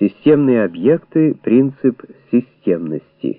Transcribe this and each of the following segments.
Системные объекты, принцип системности.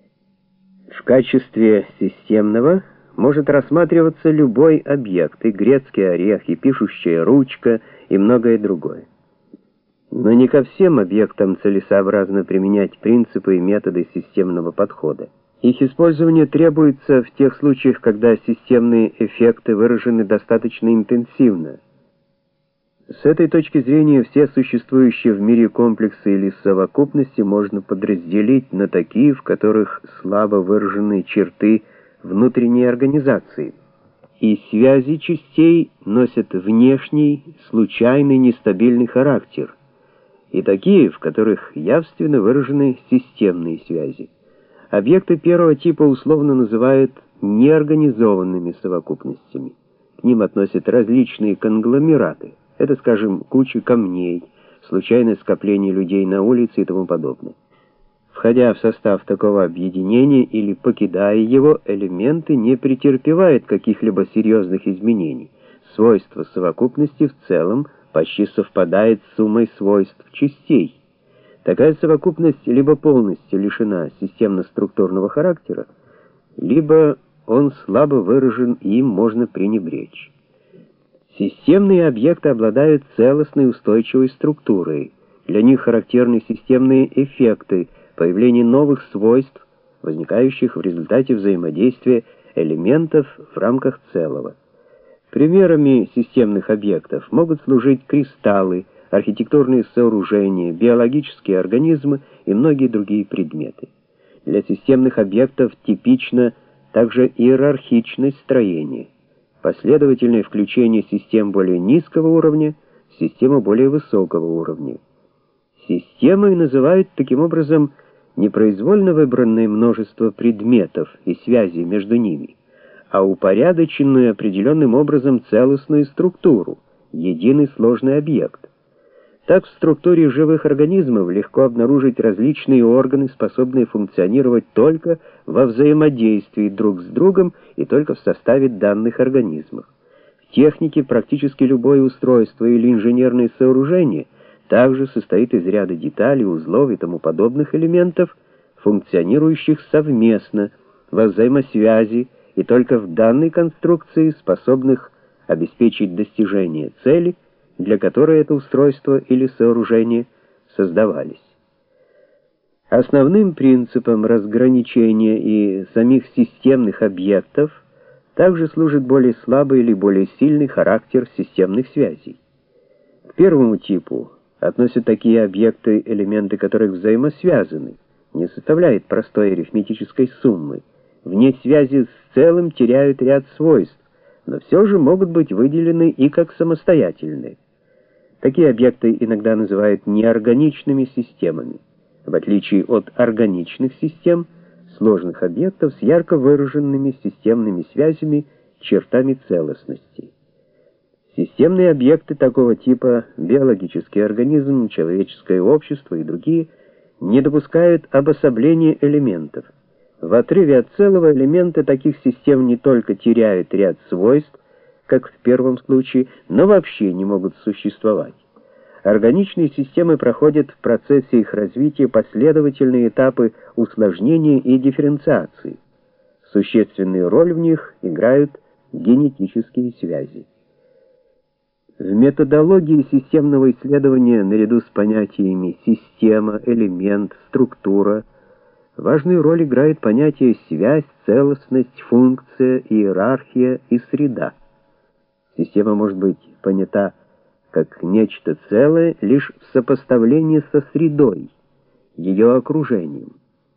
В качестве системного может рассматриваться любой объект, и грецкий орех, и пишущая ручка, и многое другое. Но не ко всем объектам целесообразно применять принципы и методы системного подхода. Их использование требуется в тех случаях, когда системные эффекты выражены достаточно интенсивно. С этой точки зрения все существующие в мире комплексы или совокупности можно подразделить на такие, в которых слабо выражены черты внутренней организации, и связи частей носят внешний, случайный, нестабильный характер, и такие, в которых явственно выражены системные связи. Объекты первого типа условно называют неорганизованными совокупностями. К ним относят различные конгломераты. Это, скажем, куча камней, случайное скопление людей на улице и тому подобное. Входя в состав такого объединения или покидая его, элементы не претерпевают каких-либо серьезных изменений. Свойства совокупности в целом почти совпадает с суммой свойств частей. Такая совокупность либо полностью лишена системно-структурного характера, либо он слабо выражен, и им можно пренебречь. Системные объекты обладают целостной устойчивой структурой. Для них характерны системные эффекты, появление новых свойств, возникающих в результате взаимодействия элементов в рамках целого. Примерами системных объектов могут служить кристаллы, архитектурные сооружения, биологические организмы и многие другие предметы. Для системных объектов типично также иерархичность строения, последовательное включение систем более низкого уровня в систему более высокого уровня. Системой называют таким образом непроизвольно выбранное множество предметов и связей между ними, а упорядоченную определенным образом целостную структуру, единый сложный объект. Так в структуре живых организмов легко обнаружить различные органы, способные функционировать только во взаимодействии друг с другом и только в составе данных организмов. В технике практически любое устройство или инженерное сооружение также состоит из ряда деталей, узлов и тому подобных элементов, функционирующих совместно, во взаимосвязи и только в данной конструкции, способных обеспечить достижение цели, для которой это устройство или сооружение создавались. Основным принципом разграничения и самих системных объектов также служит более слабый или более сильный характер системных связей. К первому типу относят такие объекты, элементы которых взаимосвязаны, не составляют простой арифметической суммы, вне связи с целым теряют ряд свойств, но все же могут быть выделены и как самостоятельные. Такие объекты иногда называют неорганичными системами, в отличие от органичных систем, сложных объектов с ярко выраженными системными связями, чертами целостности. Системные объекты такого типа, биологический организм, человеческое общество и другие, не допускают обособления элементов. В отрыве от целого элементы таких систем не только теряют ряд свойств, как в первом случае, но вообще не могут существовать. Органичные системы проходят в процессе их развития последовательные этапы усложнения и дифференциации. Существенную роль в них играют генетические связи. В методологии системного исследования наряду с понятиями система, элемент, структура важную роль играет понятие связь, целостность, функция, иерархия и среда. Система может быть понята как нечто целое лишь в сопоставлении со средой, ее окружением.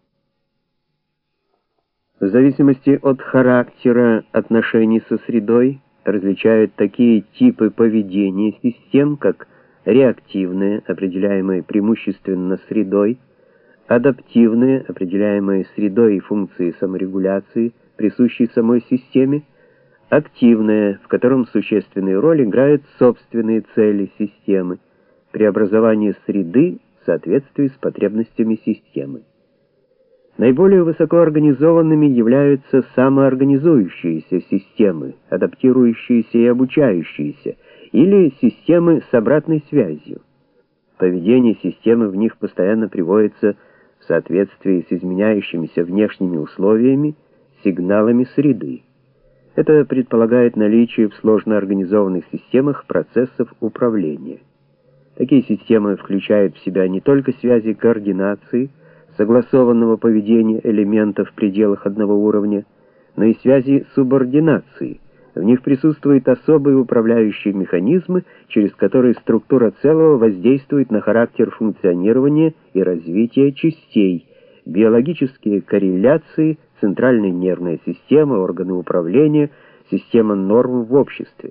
В зависимости от характера отношений со средой различают такие типы поведения систем, как реактивные, определяемые преимущественно средой, адаптивные, определяемые средой и функцией саморегуляции, присущей самой системе, активное, в котором существенную роль играют собственные цели системы, преобразование среды в соответствии с потребностями системы. Наиболее высокоорганизованными являются самоорганизующиеся системы, адаптирующиеся и обучающиеся, или системы с обратной связью. Поведение системы в них постоянно приводится в соответствии с изменяющимися внешними условиями, сигналами среды. Это предполагает наличие в сложно организованных системах процессов управления. Такие системы включают в себя не только связи координации, согласованного поведения элементов в пределах одного уровня, но и связи субординации. В них присутствуют особые управляющие механизмы, через которые структура целого воздействует на характер функционирования и развития частей, биологические корреляции, центральная нервная система, органы управления, система норм в обществе.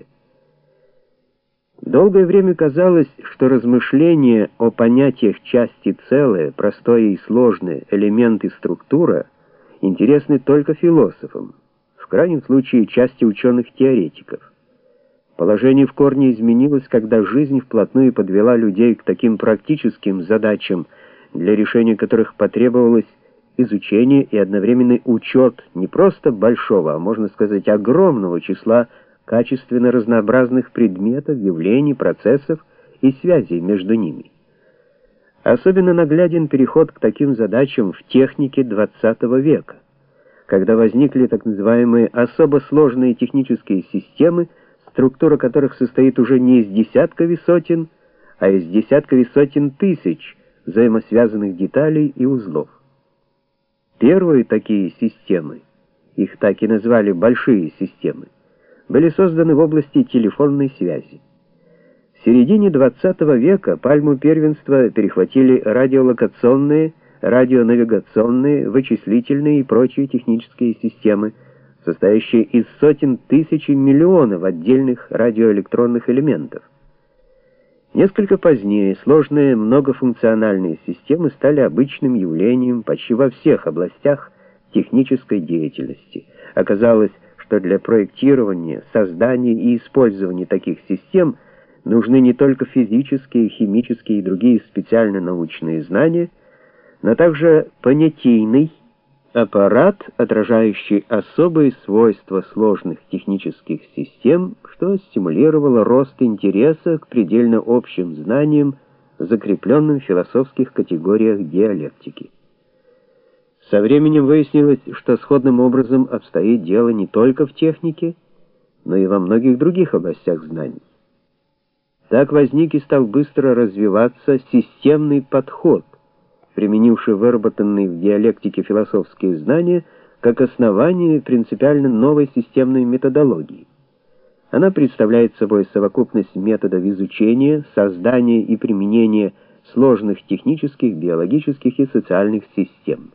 Долгое время казалось, что размышления о понятиях части целое, простое и сложное, элемент и структура интересны только философам, в крайнем случае части ученых-теоретиков. Положение в корне изменилось, когда жизнь вплотную подвела людей к таким практическим задачам, для решения которых потребовалось изучение и одновременный учет не просто большого, а можно сказать огромного числа качественно разнообразных предметов, явлений, процессов и связей между ними. Особенно нагляден переход к таким задачам в технике XX века, когда возникли так называемые особо сложные технические системы, структура которых состоит уже не из десятков и сотен, а из десятков и сотен тысяч взаимосвязанных деталей и узлов. Первые такие системы, их так и назвали большие системы, были созданы в области телефонной связи. В середине XX века пальму первенства перехватили радиолокационные, радионавигационные, вычислительные и прочие технические системы, состоящие из сотен тысяч и миллионов отдельных радиоэлектронных элементов. Несколько позднее сложные многофункциональные системы стали обычным явлением почти во всех областях технической деятельности. Оказалось, что для проектирования, создания и использования таких систем нужны не только физические, химические и другие специально-научные знания, но также понятийный аппарат, отражающий особые свойства сложных технических систем, что стимулировало рост интереса к предельно общим знаниям, закрепленным в философских категориях диалектики. Со временем выяснилось, что сходным образом обстоит дело не только в технике, но и во многих других областях знаний. Так возник и стал быстро развиваться системный подход, применивший выработанные в диалектике философские знания как основание принципиально новой системной методологии. Она представляет собой совокупность методов изучения, создания и применения сложных технических, биологических и социальных систем.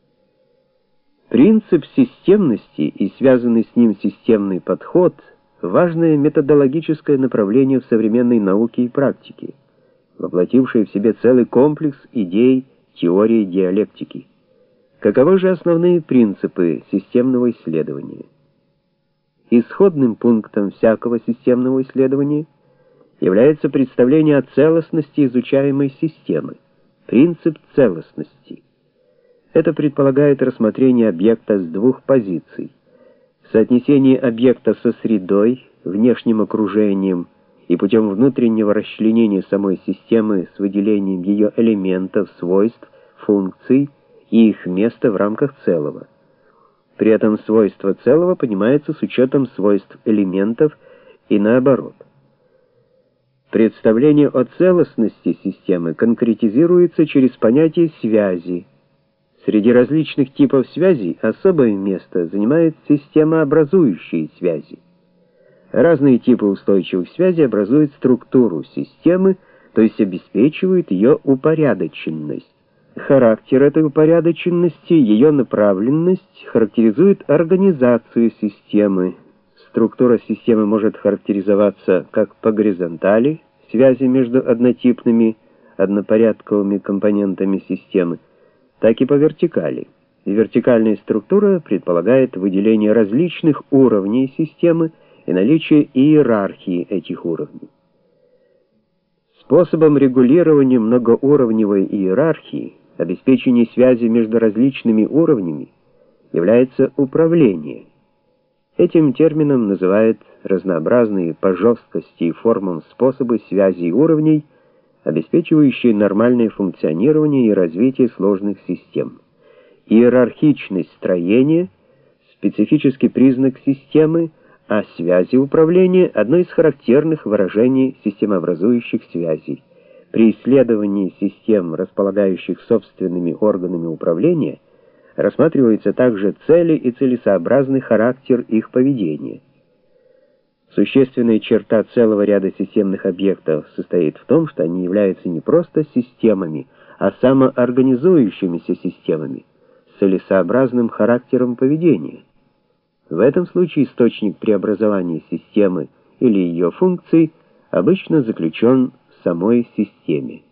Принцип системности и связанный с ним системный подход – важное методологическое направление в современной науке и практике, воплотившее в себе целый комплекс идей теории диалектики. Каковы же основные принципы системного исследования? Исходным пунктом всякого системного исследования является представление о целостности изучаемой системы, принцип целостности. Это предполагает рассмотрение объекта с двух позиций: соотнесение объекта со средой, внешним окружением и путем внутреннего расчленения самой системы с выделением ее элементов, свойств, функций и их места в рамках целого. При этом свойство целого понимается с учетом свойств элементов и наоборот. Представление о целостности системы конкретизируется через понятие связи. Среди различных типов связей особое место занимают системообразующие связи. Разные типы устойчивых связей образуют структуру системы, то есть обеспечивают ее упорядоченность. Характер этой упорядоченности, ее направленность характеризует организацию системы. Структура системы может характеризоваться как по горизонтали, связи между однотипными, однопорядковыми компонентами системы, так и по вертикали. Вертикальная структура предполагает выделение различных уровней системы и наличие иерархии этих уровней. Способом регулирования многоуровневой иерархии, обеспечения связи между различными уровнями, является управление. Этим термином называют разнообразные по жесткости и формам способы связи уровней, обеспечивающие нормальное функционирование и развитие сложных систем. Иерархичность строения — специфический признак системы, а связи управления — одно из характерных выражений системообразующих связей. При исследовании систем, располагающих собственными органами управления, рассматриваются также цели и целесообразный характер их поведения. Существенная черта целого ряда системных объектов состоит в том, что они являются не просто системами, а самоорганизующимися системами с целесообразным характером поведения. В этом случае источник преобразования системы или ее функций обычно заключен в самой системе.